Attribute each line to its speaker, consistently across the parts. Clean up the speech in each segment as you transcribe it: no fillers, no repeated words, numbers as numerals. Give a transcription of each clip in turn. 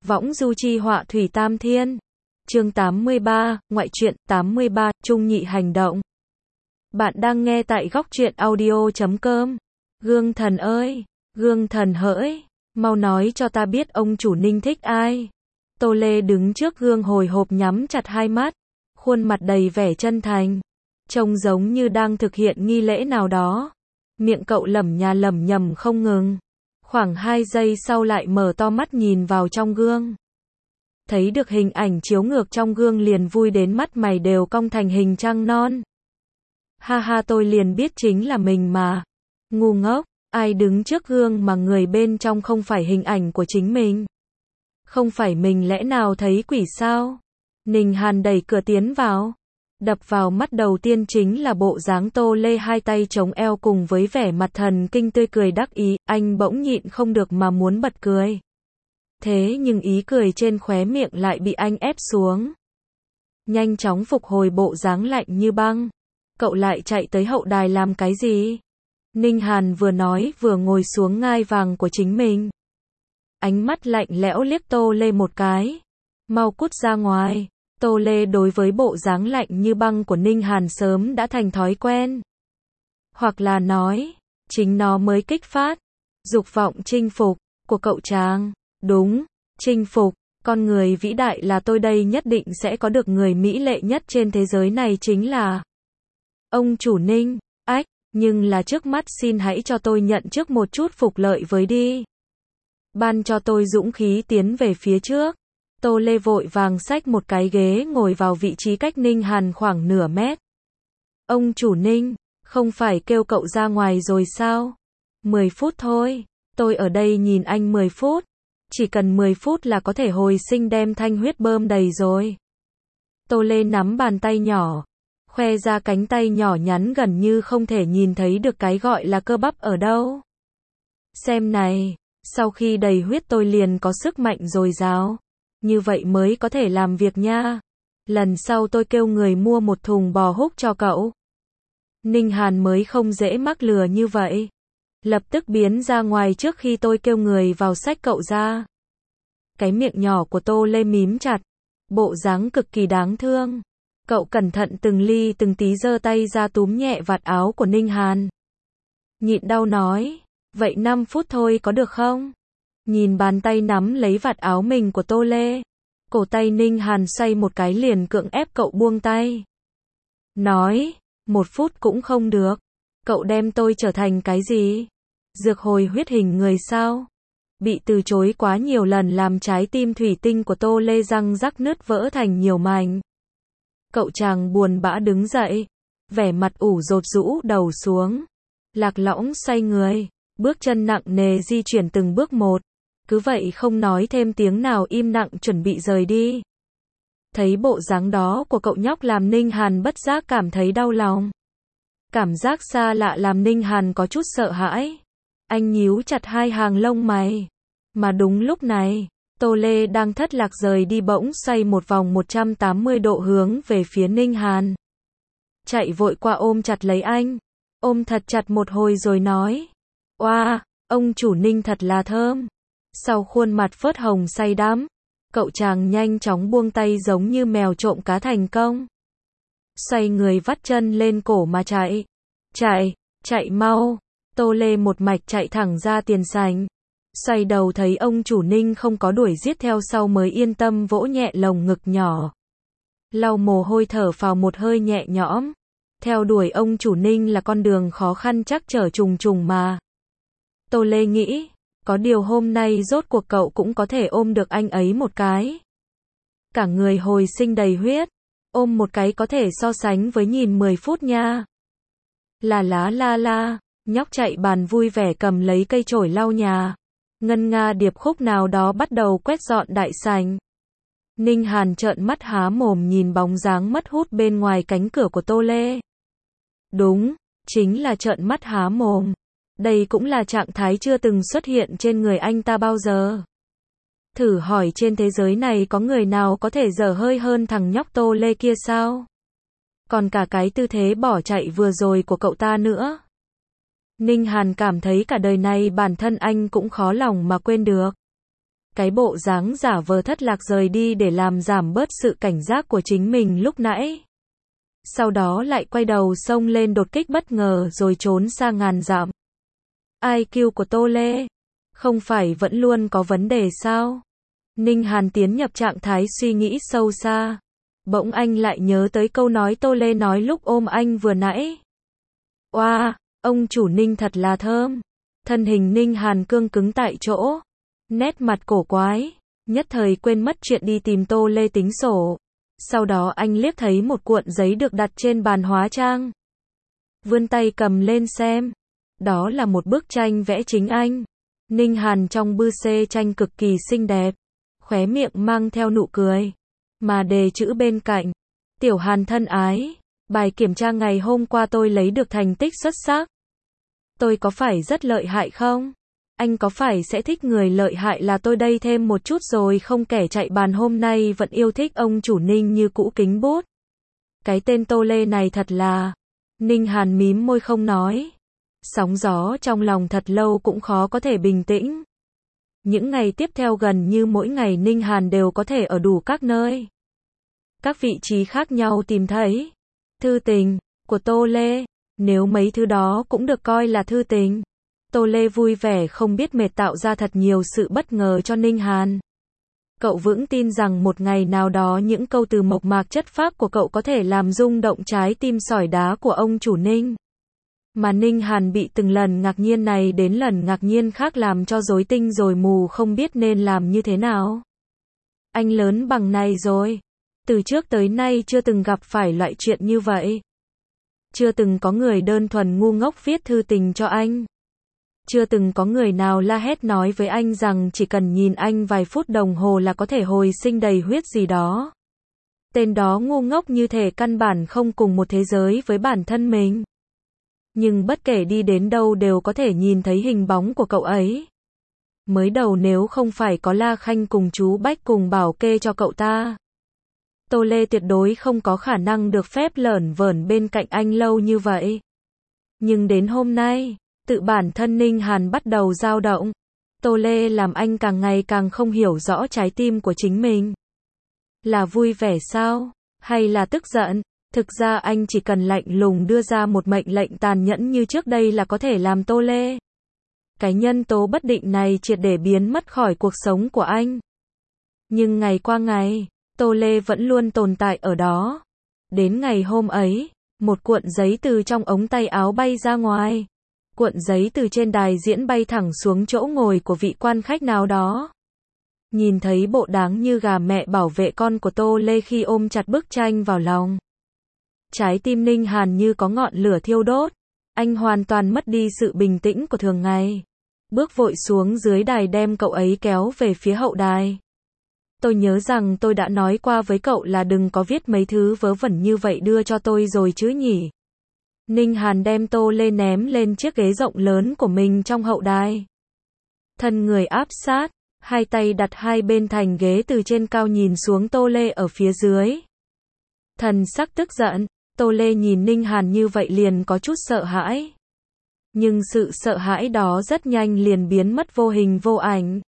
Speaker 1: Võng du chi họa thủy tam thiên. Chương 83, ngoại truyện 83, trung nhị hành động. Bạn đang nghe tại góc truyện audio.com. Gương thần ơi, gương thần hỡi, mau nói cho ta biết ông chủ Ninh thích ai. Tô Lê đứng trước gương hồi hộp nhắm chặt hai mắt, khuôn mặt đầy vẻ chân thành, trông giống như đang thực hiện nghi lễ nào đó. Miệng cậu lẩm nhẩm không ngừng. Khoảng 2 giây sau lại mở to mắt nhìn vào trong gương. Thấy được hình ảnh chiếu ngược trong gương liền vui đến mắt mày đều cong thành hình trăng non. Ha ha, tôi liền biết chính là mình mà. Ngu ngốc, ai đứng trước gương mà người bên trong không phải hình ảnh của chính mình? Không phải mình lẽ nào thấy quỷ sao? Ninh Hàn đẩy cửa tiến vào. Đập vào mắt đầu tiên chính là bộ dáng Tô Lê hai tay chống eo cùng với vẻ mặt thần kinh tươi cười đắc ý, anh bỗng nhịn không được mà muốn bật cười. Thế nhưng ý cười trên khóe miệng lại bị anh ép xuống. Nhanh chóng phục hồi bộ dáng lạnh như băng. Cậu lại chạy tới hậu đài làm cái gì? Ninh Hàn vừa nói vừa ngồi xuống ngai vàng của chính mình. Ánh mắt lạnh lẽo liếc Tô Lê một cái. Mau cút ra ngoài. Tô Lê đối với bộ dáng lạnh như băng của Ninh Hàn sớm đã thành thói quen. Hoặc là nói, chính nó mới kích phát dục vọng chinh phục của cậu chàng. Đúng, chinh phục, con người vĩ đại là tôi đây nhất định sẽ có được người mỹ lệ nhất trên thế giới này chính là ông chủ Ninh. Ách, nhưng là trước mắt xin hãy cho tôi nhận trước một chút phục lợi với đi. Ban cho tôi dũng khí tiến về phía trước. Tô Lê vội vàng xách một cái ghế ngồi vào vị trí cách Ninh Hàn khoảng nửa mét. Ông chủ Ninh, không phải kêu cậu ra ngoài rồi sao? 10 phút thôi, tôi ở đây nhìn anh 10 phút. Chỉ cần 10 phút là có thể hồi sinh đem thanh huyết bơm đầy rồi. Tô Lê nắm bàn tay nhỏ, khoe ra cánh tay nhỏ nhắn gần như không thể nhìn thấy được cái gọi là cơ bắp ở đâu. Xem này, sau khi đầy huyết tôi liền có sức mạnh dồi dào. Như vậy mới có thể làm việc nha. Lần sau tôi kêu người mua một thùng bò húc cho cậu. Ninh Hàn mới không dễ mắc lừa như vậy. Lập tức biến ra ngoài trước khi tôi kêu người vào xách cậu ra. Cái miệng nhỏ của Tô Lê mím chặt. Bộ dáng cực kỳ đáng thương. Cậu cẩn thận từng ly từng tí giơ tay ra túm nhẹ vạt áo của Ninh Hàn. Nhịn đau nói. Vậy 5 phút thôi có được không? Nhìn bàn tay nắm lấy vạt áo mình của Tô Lê. Cổ tay Ninh Hàn xoay một cái liền cưỡng ép cậu buông tay. Nói, 1 phút cũng không được. Cậu đem tôi trở thành cái gì? Dược hồi huyết hình người sao? Bị từ chối quá nhiều lần làm trái tim thủy tinh của Tô Lê răng rắc nứt vỡ thành nhiều mảnh. Cậu chàng buồn bã đứng dậy. Vẻ mặt ủ rột rũ đầu xuống. Lạc lõng xoay người. Bước chân nặng nề di chuyển từng bước một. Cứ vậy không nói thêm tiếng nào im lặng chuẩn bị rời đi. Thấy bộ dáng đó của cậu nhóc làm Ninh Hàn bất giác cảm thấy đau lòng. Cảm giác xa lạ làm Ninh Hàn có chút sợ hãi. Anh nhíu chặt hai hàng lông mày. Mà đúng lúc này, Tô Lê đang thất lạc rời đi bỗng xoay một vòng 180 độ hướng về phía Ninh Hàn. Chạy vội qua ôm chặt lấy anh. Ôm thật chặt một hồi rồi nói. Oa, ông chủ Ninh thật là thơm. Sau khuôn mặt phớt hồng say đắm, cậu chàng nhanh chóng buông tay giống như mèo trộm cá thành công. Xoay người vắt chân lên cổ mà chạy. Chạy mau. Tô Lê một mạch chạy thẳng ra tiền sảnh. Xoay đầu thấy ông chủ Ninh không có đuổi giết theo sau mới yên tâm vỗ nhẹ lồng ngực nhỏ. Lau mồ hôi thở phào một hơi nhẹ nhõm. Theo đuổi ông chủ Ninh là con đường khó khăn trắc trở trùng trùng mà. Tô Lê nghĩ. Có điều hôm nay rốt cuộc cậu cũng có thể ôm được anh ấy một cái. Cả người hồi sinh đầy huyết. Ôm một cái có thể so sánh với nhìn 10 phút nha. La. Nhóc chạy bàn vui vẻ cầm lấy cây chổi lau nhà. Ngân nga điệp khúc nào đó bắt đầu quét dọn đại sảnh. Ninh Hàn trợn mắt há mồm nhìn bóng dáng mất hút bên ngoài cánh cửa của Tô Lê. Đúng, chính là trợn mắt há mồm. Đây cũng là trạng thái chưa từng xuất hiện trên người anh ta bao giờ. Thử hỏi trên thế giới này có người nào có thể dở hơi hơn thằng nhóc Tô Lê kia sao? Còn cả cái tư thế bỏ chạy vừa rồi của cậu ta nữa. Ninh Hàn cảm thấy cả đời này bản thân anh cũng khó lòng mà quên được. cái bộ dáng giả vờ thất lạc rời đi để làm giảm bớt sự cảnh giác của chính mình lúc nãy. Sau đó lại quay đầu xông lên đột kích bất ngờ rồi trốn xa ngàn dặm. IQ của Tô Lê không phải vẫn luôn có vấn đề sao? Ninh Hàn tiến nhập trạng thái suy nghĩ sâu xa. Bỗng anh lại nhớ tới câu nói Tô Lê nói lúc ôm anh vừa nãy. Oa, ông chủ Ninh thật là thơm. Thân hình Ninh Hàn cương cứng tại chỗ. Nét mặt cổ quái. Nhất thời quên mất chuyện đi tìm Tô Lê tính sổ. Sau đó anh liếc thấy một cuộn giấy được đặt trên bàn hóa trang. Vươn tay cầm lên xem. Đó là một bức tranh vẽ chính anh. Ninh Hàn trong bư xê tranh cực kỳ xinh đẹp. Khóe miệng mang theo nụ cười. Mà đề chữ bên cạnh. Tiểu Hàn thân ái. Bài kiểm tra ngày hôm qua tôi lấy được thành tích xuất sắc. Tôi có phải rất lợi hại không? Anh có phải sẽ thích người lợi hại là tôi đây thêm một chút rồi không? Kẻ chạy bàn hôm nay vẫn yêu thích ông chủ Ninh như cũ kính bút. Cái tên Tô Lê này thật là... Ninh Hàn mím môi không nói. Sóng gió trong lòng thật lâu cũng khó có thể bình tĩnh. Những ngày tiếp theo gần như mỗi ngày Ninh Hàn đều có thể ở đủ các nơi. Các vị trí khác nhau tìm thấy. Thư tình của Tô Lê. Nếu mấy thứ đó cũng được coi là thư tình. Tô Lê vui vẻ không biết mệt tạo ra thật nhiều sự bất ngờ cho Ninh Hàn. Cậu vững tin rằng một ngày nào đó những câu từ mộc mạc chất phác của cậu có thể làm rung động trái tim sỏi đá của ông chủ Ninh. Mà Ninh Hàn bị từng lần ngạc nhiên này đến lần ngạc nhiên khác làm cho rối tinh rồi mù không biết nên làm như thế nào. Anh lớn bằng này rồi. Từ trước tới nay chưa từng gặp phải loại chuyện như vậy. Chưa từng có người đơn thuần ngu ngốc viết thư tình cho anh. Chưa từng có người nào la hét nói với anh rằng chỉ cần nhìn anh vài phút đồng hồ là có thể hồi sinh đầy huyết gì đó. Tên đó ngu ngốc như thể căn bản không cùng một thế giới với bản thân mình. Nhưng bất kể đi đến đâu đều có thể nhìn thấy hình bóng của cậu ấy. Mới đầu nếu không phải có La Khanh cùng chú Bách cùng bảo kê cho cậu ta, Tô Lê tuyệt đối không có khả năng được phép lởn vởn bên cạnh anh lâu như vậy. Nhưng đến hôm nay, tự bản thân Ninh Hàn bắt đầu dao động. Tô Lê làm anh càng ngày càng không hiểu rõ trái tim của chính mình. Là vui vẻ sao? Hay là tức giận? Thực ra anh chỉ cần lạnh lùng đưa ra một mệnh lệnh tàn nhẫn như trước đây là có thể làm Tô Lê. Cái nhân tố bất định này triệt để biến mất khỏi cuộc sống của anh. Nhưng ngày qua ngày, Tô Lê vẫn luôn tồn tại ở đó. Đến ngày hôm ấy, một cuộn giấy từ trong ống tay áo bay ra ngoài. Cuộn giấy từ trên đài diễn bay thẳng xuống chỗ ngồi của vị quan khách nào đó. Nhìn thấy bộ đáng như gà mẹ bảo vệ con của Tô Lê khi ôm chặt bức tranh vào lòng. Trái tim Ninh Hàn như có ngọn lửa thiêu đốt. Anh hoàn toàn mất đi sự bình tĩnh của thường ngày. Bước vội xuống dưới đài đem cậu ấy kéo về phía hậu đài. Tôi nhớ rằng tôi đã nói qua với cậu là đừng có viết mấy thứ vớ vẩn như vậy đưa cho tôi rồi chứ nhỉ. Ninh Hàn đem Tô Lê ném lên chiếc ghế rộng lớn của mình trong hậu đài. Thân người áp sát, hai tay đặt hai bên thành ghế từ trên cao nhìn xuống Tô Lê ở phía dưới. Thần sắc tức giận, Tô Lê nhìn Ninh Hàn như vậy liền có chút sợ hãi. Nhưng sự sợ hãi đó rất nhanh liền biến mất vô hình vô ảnh.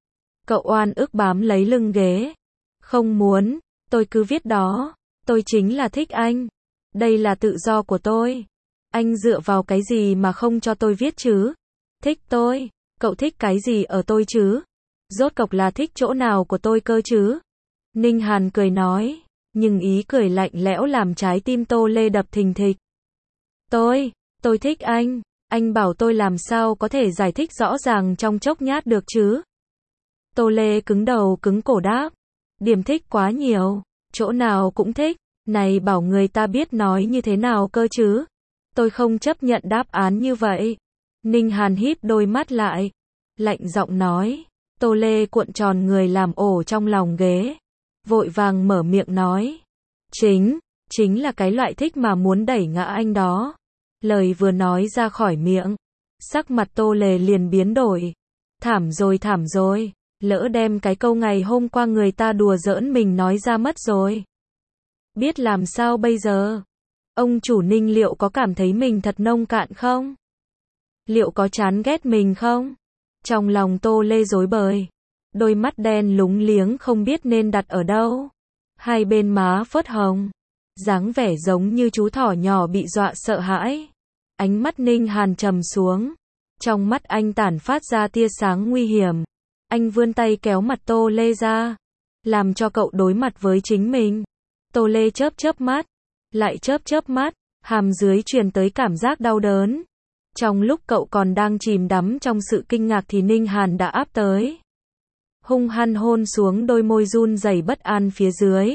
Speaker 1: Cậu oan ức bám lấy lưng ghế. Không muốn, tôi cứ viết đó. Tôi chính là thích anh. Đây là tự do của tôi. Anh dựa vào cái gì mà không cho tôi viết chứ? Thích tôi. Cậu thích cái gì ở tôi chứ? Rốt cục là thích chỗ nào của tôi cơ chứ? Ninh Hàn cười nói. Nhưng ý cười lạnh lẽo làm trái tim Tô Lê đập thình thịch. Tôi thích anh. Anh bảo tôi làm sao có thể giải thích rõ ràng trong chốc nhát được chứ? Tô Lê cứng đầu cứng cổ đáp. Điểm thích quá nhiều. Chỗ nào cũng thích. Này bảo người ta biết nói như thế nào cơ chứ? Tôi không chấp nhận đáp án như vậy. Ninh Hàn híp đôi mắt lại. Lạnh giọng nói. Tô Lê cuộn tròn người làm ổ trong lòng ghế. Vội vàng mở miệng nói. Chính là cái loại thích mà muốn đẩy ngã anh đó. Lời vừa nói ra khỏi miệng. Sắc mặt Tô Lê liền biến đổi. Thảm rồi. Lỡ đem cái câu ngày hôm qua người ta đùa giỡn mình nói ra mất rồi. Biết làm sao bây giờ? Ông chủ Ninh liệu có cảm thấy mình thật nông cạn không? Liệu có chán ghét mình không? Trong lòng Tô Lê rối bời. Đôi mắt đen lúng liếng không biết nên đặt ở đâu. Hai bên má phớt hồng. Dáng vẻ giống như chú thỏ nhỏ bị dọa sợ hãi. Ánh mắt Ninh Hàn trầm xuống. Trong mắt anh tản phát ra tia sáng nguy hiểm. Anh vươn tay kéo mặt Tô Lê ra. Làm cho cậu đối mặt với chính mình. Tô Lê chớp chớp mắt. Lại chớp chớp mắt. Hàm dưới truyền tới cảm giác đau đớn. Trong lúc cậu còn đang chìm đắm trong sự kinh ngạc thì Ninh Hàn đã áp tới. Hung hăng hôn xuống đôi môi run rẩy bất an phía dưới.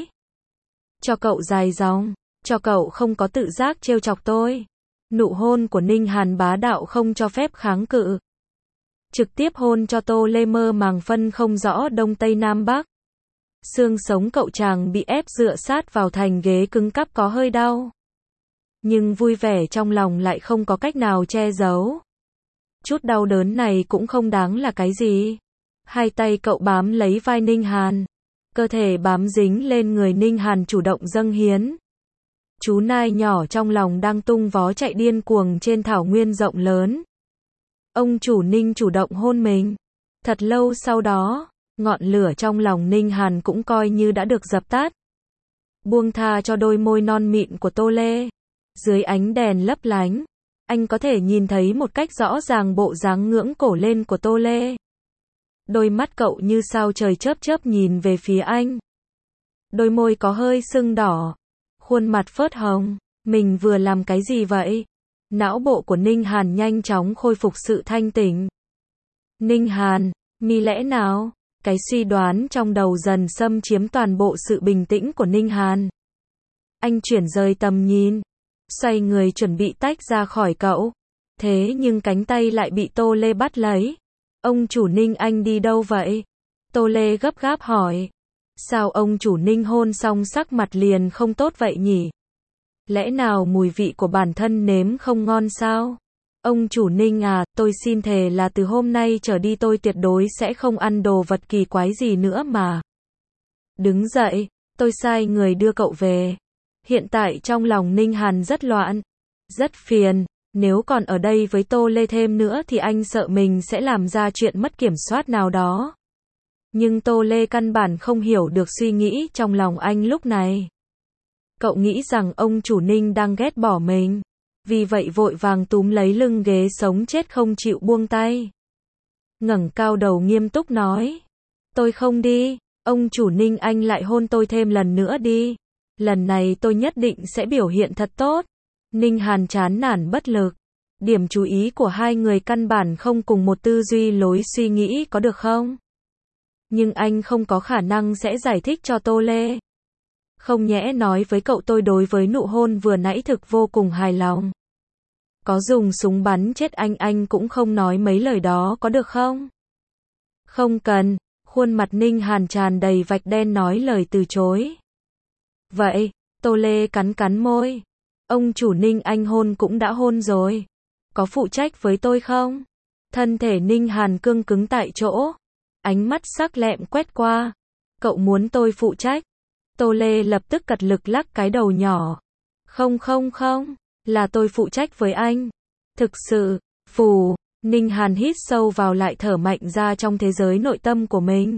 Speaker 1: Cho cậu dài dòng. Cho cậu không có tự giác trêu chọc tôi. Nụ hôn của Ninh Hàn bá đạo không cho phép kháng cự. Trực tiếp hôn cho Tô Lê mơ màng phân không rõ đông tây nam bắc. Xương sống cậu chàng bị ép dựa sát vào thành ghế cứng cáp có hơi đau. Nhưng vui vẻ trong lòng lại không có cách nào che giấu. Chút đau đớn này cũng không đáng là cái gì. Hai tay cậu bám lấy vai Ninh Hàn. Cơ thể bám dính lên người Ninh Hàn chủ động dâng hiến. Chú nai nhỏ trong lòng đang tung vó chạy điên cuồng trên thảo nguyên rộng lớn. Ông chủ Ninh chủ động hôn mình. Thật lâu sau đó, ngọn lửa trong lòng Ninh Hàn cũng coi như đã được dập tắt. Buông tha cho đôi môi non mịn của Tô Lê. Dưới ánh đèn lấp lánh, anh có thể nhìn thấy một cách rõ ràng bộ dáng ngưỡng cổ lên của Tô Lê. Đôi mắt cậu như sao trời chớp chớp nhìn về phía anh. Đôi môi có hơi sưng đỏ. Khuôn mặt phớt hồng. Mình vừa làm cái gì vậy? Não bộ của Ninh Hàn nhanh chóng khôi phục sự thanh tỉnh. Ninh Hàn, mi lẽ nào? Cái suy đoán trong đầu dần xâm chiếm toàn bộ sự bình tĩnh của Ninh Hàn. Anh chuyển rời tầm nhìn. Xoay người chuẩn bị tách ra khỏi cậu. Thế nhưng cánh tay lại bị Tô Lê bắt lấy. Ông chủ Ninh anh đi đâu vậy? Tô Lê gấp gáp hỏi. Sao ông chủ Ninh hôn xong sắc mặt liền không tốt vậy nhỉ? Lẽ nào mùi vị của bản thân nếm không ngon sao? Ông chủ Ninh à, tôi xin thề là từ hôm nay trở đi tôi tuyệt đối sẽ không ăn đồ vật kỳ quái gì nữa mà. Đứng dậy, tôi sai người đưa cậu về. Hiện tại trong lòng Ninh Hàn rất loạn, rất phiền. Nếu còn ở đây với Tô Lê thêm nữa thì anh sợ mình sẽ làm ra chuyện mất kiểm soát nào đó. Nhưng Tô Lê căn bản không hiểu được suy nghĩ trong lòng anh lúc này. Cậu nghĩ rằng ông chủ Ninh đang ghét bỏ mình. Vì vậy vội vàng túm lấy lưng ghế sống chết không chịu buông tay. Ngẩng cao đầu nghiêm túc nói. Tôi không đi, ông chủ Ninh anh lại hôn tôi thêm lần nữa đi. Lần này tôi nhất định sẽ biểu hiện thật tốt. Ninh Hàn chán nản bất lực. Điểm chú ý của hai người căn bản không cùng một tư duy lối suy nghĩ có được không? Nhưng anh không có khả năng sẽ giải thích cho Tô Lê. Không nhẽ nói với cậu tôi đối với nụ hôn vừa nãy thực vô cùng hài lòng. Có dùng súng bắn chết anh cũng không nói mấy lời đó có được không? Không cần, khuôn mặt Ninh Hàn tràn đầy vạch đen nói lời từ chối. Vậy, Tô Lê cắn cắn môi. Ông chủ Ninh anh hôn cũng đã hôn rồi. Có phụ trách với tôi không? Thân thể Ninh Hàn cương cứng tại chỗ. Ánh mắt sắc lẹm quét qua. Cậu muốn tôi phụ trách? Tô Lê lập tức cật lực lắc cái đầu nhỏ. Không, là tôi phụ trách với anh. Thực sự, phù, Ninh Hàn hít sâu vào lại thở mạnh ra trong thế giới nội tâm của mình.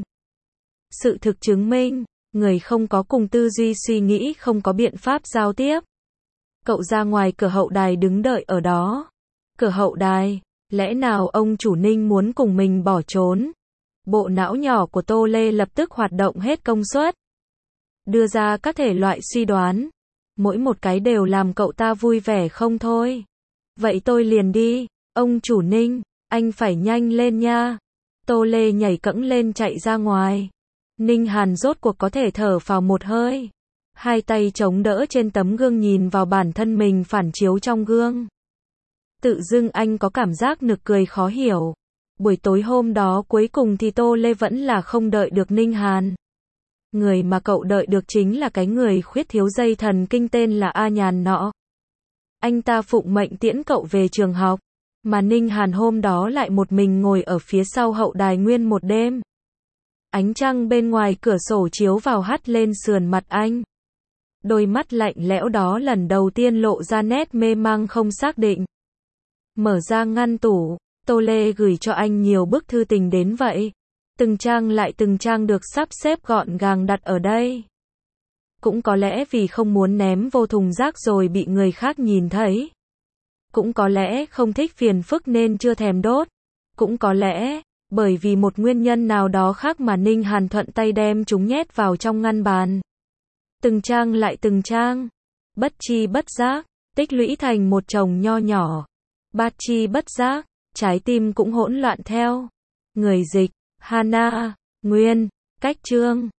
Speaker 1: Sự thực chứng minh, người không có cùng tư duy suy nghĩ không có biện pháp giao tiếp. Cậu ra ngoài cửa hậu đài đứng đợi ở đó. Cửa hậu đài, lẽ nào ông chủ Ninh muốn cùng mình bỏ trốn? Bộ não nhỏ của Tô Lê lập tức hoạt động hết công suất. Đưa ra các thể loại suy đoán. Mỗi một cái đều làm cậu ta vui vẻ không thôi. Vậy tôi liền đi, ông chủ Ninh, anh phải nhanh lên nha. Tô Lê nhảy cẫng lên chạy ra ngoài. Ninh Hàn rốt cuộc có thể thở phào một hơi. Hai tay chống đỡ trên tấm gương nhìn vào bản thân mình phản chiếu trong gương. Tự dưng anh có cảm giác nực cười khó hiểu. Buổi tối hôm đó cuối cùng thì Tô Lê vẫn là không đợi được Ninh Hàn. Người mà cậu đợi được chính là cái người khuyết thiếu dây thần kinh tên là A Nhàn nọ. Anh ta phụng mệnh tiễn cậu về trường học, mà Ninh Hàn hôm đó lại một mình ngồi ở phía sau hậu đài nguyên một đêm. Ánh trăng bên ngoài cửa sổ chiếu vào hắt lên sườn mặt anh. Đôi mắt lạnh lẽo đó lần đầu tiên lộ ra nét mê mang không xác định. Mở ra ngăn tủ, Tô Lê gửi cho anh nhiều bức thư tình đến vậy. Từng trang lại từng trang được sắp xếp gọn gàng đặt ở đây. Cũng có lẽ vì không muốn ném vô thùng rác rồi bị người khác nhìn thấy. Cũng có lẽ không thích phiền phức nên chưa thèm đốt. Cũng có lẽ bởi vì một nguyên nhân nào đó khác mà Ninh Hàn thuận tay đem chúng nhét vào trong ngăn bàn. Từng trang lại từng trang, bất chi bất giác, tích lũy thành một chồng nho nhỏ. Bất chi bất giác, trái tim cũng hỗn loạn theo. Người dịch, Hana, Nguyên, Cách Chương.